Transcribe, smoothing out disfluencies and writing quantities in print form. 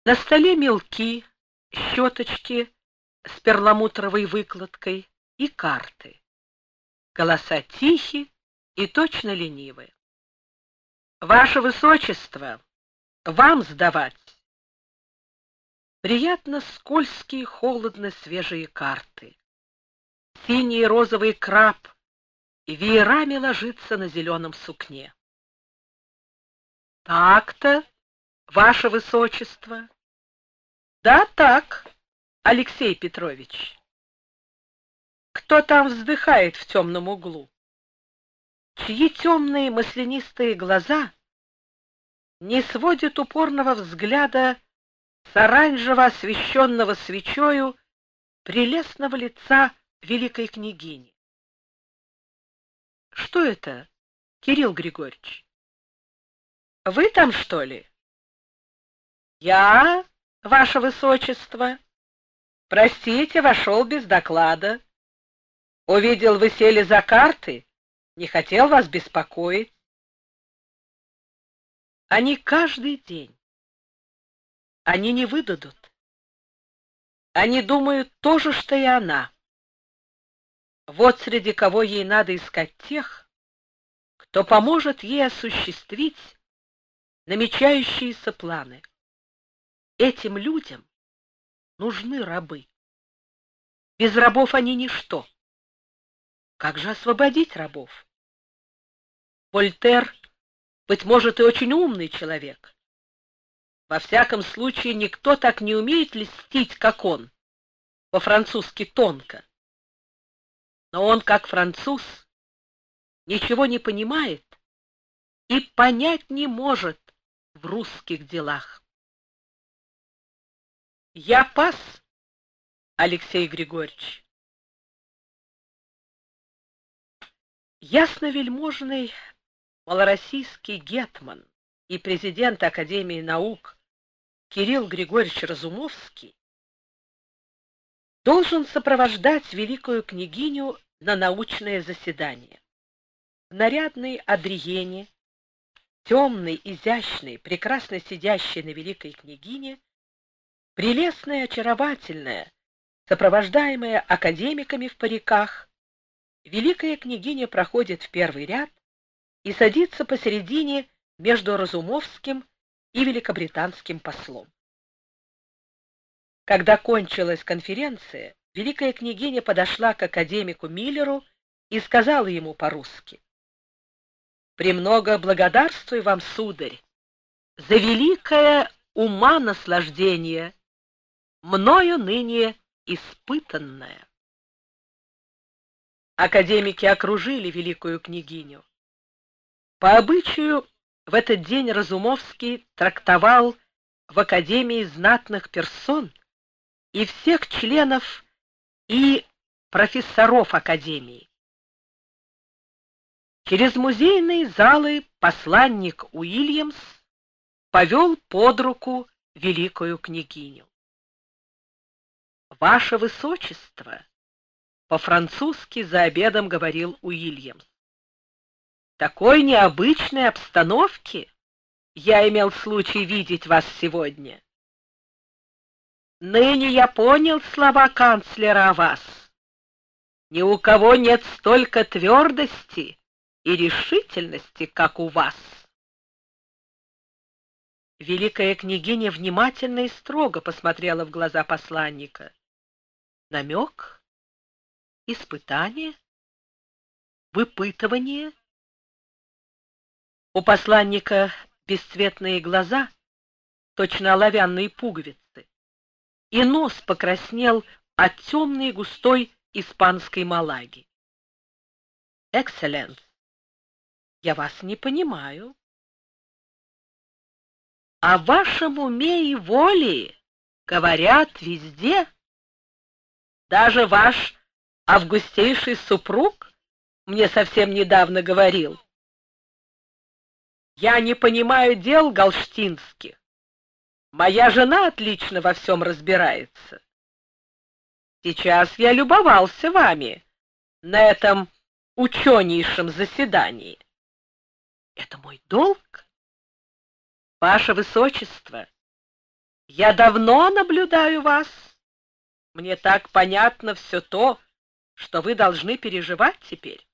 На столе мелки, щеточки с перламутровой выкладкой и карты. Голоса тихи и точно ленивы. Ваше Высочество, вам сдавать. Приятно скользкие, холодно свежие карты. Синий и розовый краб веерами ложится на зеленом сукне. Так-то, Ваше Высочество. Да, так, Алексей Петрович. Кто там вздыхает в темном углу? Чьи темные маслянистые глаза не сводят упорного взгляда с оранжево освещенного свечою прелестного лица великой княгини? Что это, Кирилл Григорьевич? Вы там, что ли? Я, Ваше Высочество. Простите, вошел без доклада. Увидел, вы сели за карты, не хотел вас беспокоить. Они каждый день. Они не выдадут. Они думают то же, что и она. Вот среди кого ей надо искать тех, кто поможет ей осуществить намечающиеся планы. Этим людям нужны рабы. Без рабов они ничто. Как же освободить рабов? Вольтер, быть может, и очень умный человек. Во всяком случае, никто так не умеет льстить, как он, по-французски тонко. Но он, как француз, ничего не понимает и понять не может в русских делах. Я пас, Алексей Григорьевич. Ясновельможный малороссийский гетман и президент Академии наук Кирилл Григорьевич Разумовский должен сопровождать великую княгиню на научное заседание. В нарядной адриене, темной, изящной, прекрасно сидящей на великой княгине, прелестная, очаровательная, сопровождаемая академиками в париках, великая княгиня проходит в первый ряд и садится посередине между Разумовским и великобританским послом. Когда кончилась конференция, великая княгиня подошла к академику Миллеру и сказала ему по-русски: «Премного благодарствую вам, сударь, за великое уманаслаждение, мною ныне испытанное». Академики окружили великую княгиню. По обычаю, в этот день Разумовский трактовал в Академии знатных персон и всех членов и профессоров Академии. Через музейные залы посланник Уильямс повел под руку великую княгиню. «Ваше Высочество», — по-французски за обедом говорил Уильямс, — «в такой необычной обстановке я имел случай видеть вас сегодня. Ныне я понял слова канцлера о вас. Ни у кого нет столько твердости и решительности, как у вас». Великая княгиня внимательно и строго посмотрела в глаза посланника. Намек? Испытание? Выпытывание? У посланника бесцветные глаза, точно оловянные пуговицы, и нос покраснел от темной густой испанской малаги. «Экселленс, я вас не понимаю. О вашем уме и воле говорят везде. Даже ваш августейший супруг мне совсем недавно говорил. Я не понимаю дел галштинских. Моя жена отлично во всем разбирается. Сейчас я любовался вами на этом ученейшем заседании. Это мой долг. Ваше Высочество, Я давно наблюдаю вас. Мне так понятно все то, что вы должны переживать теперь.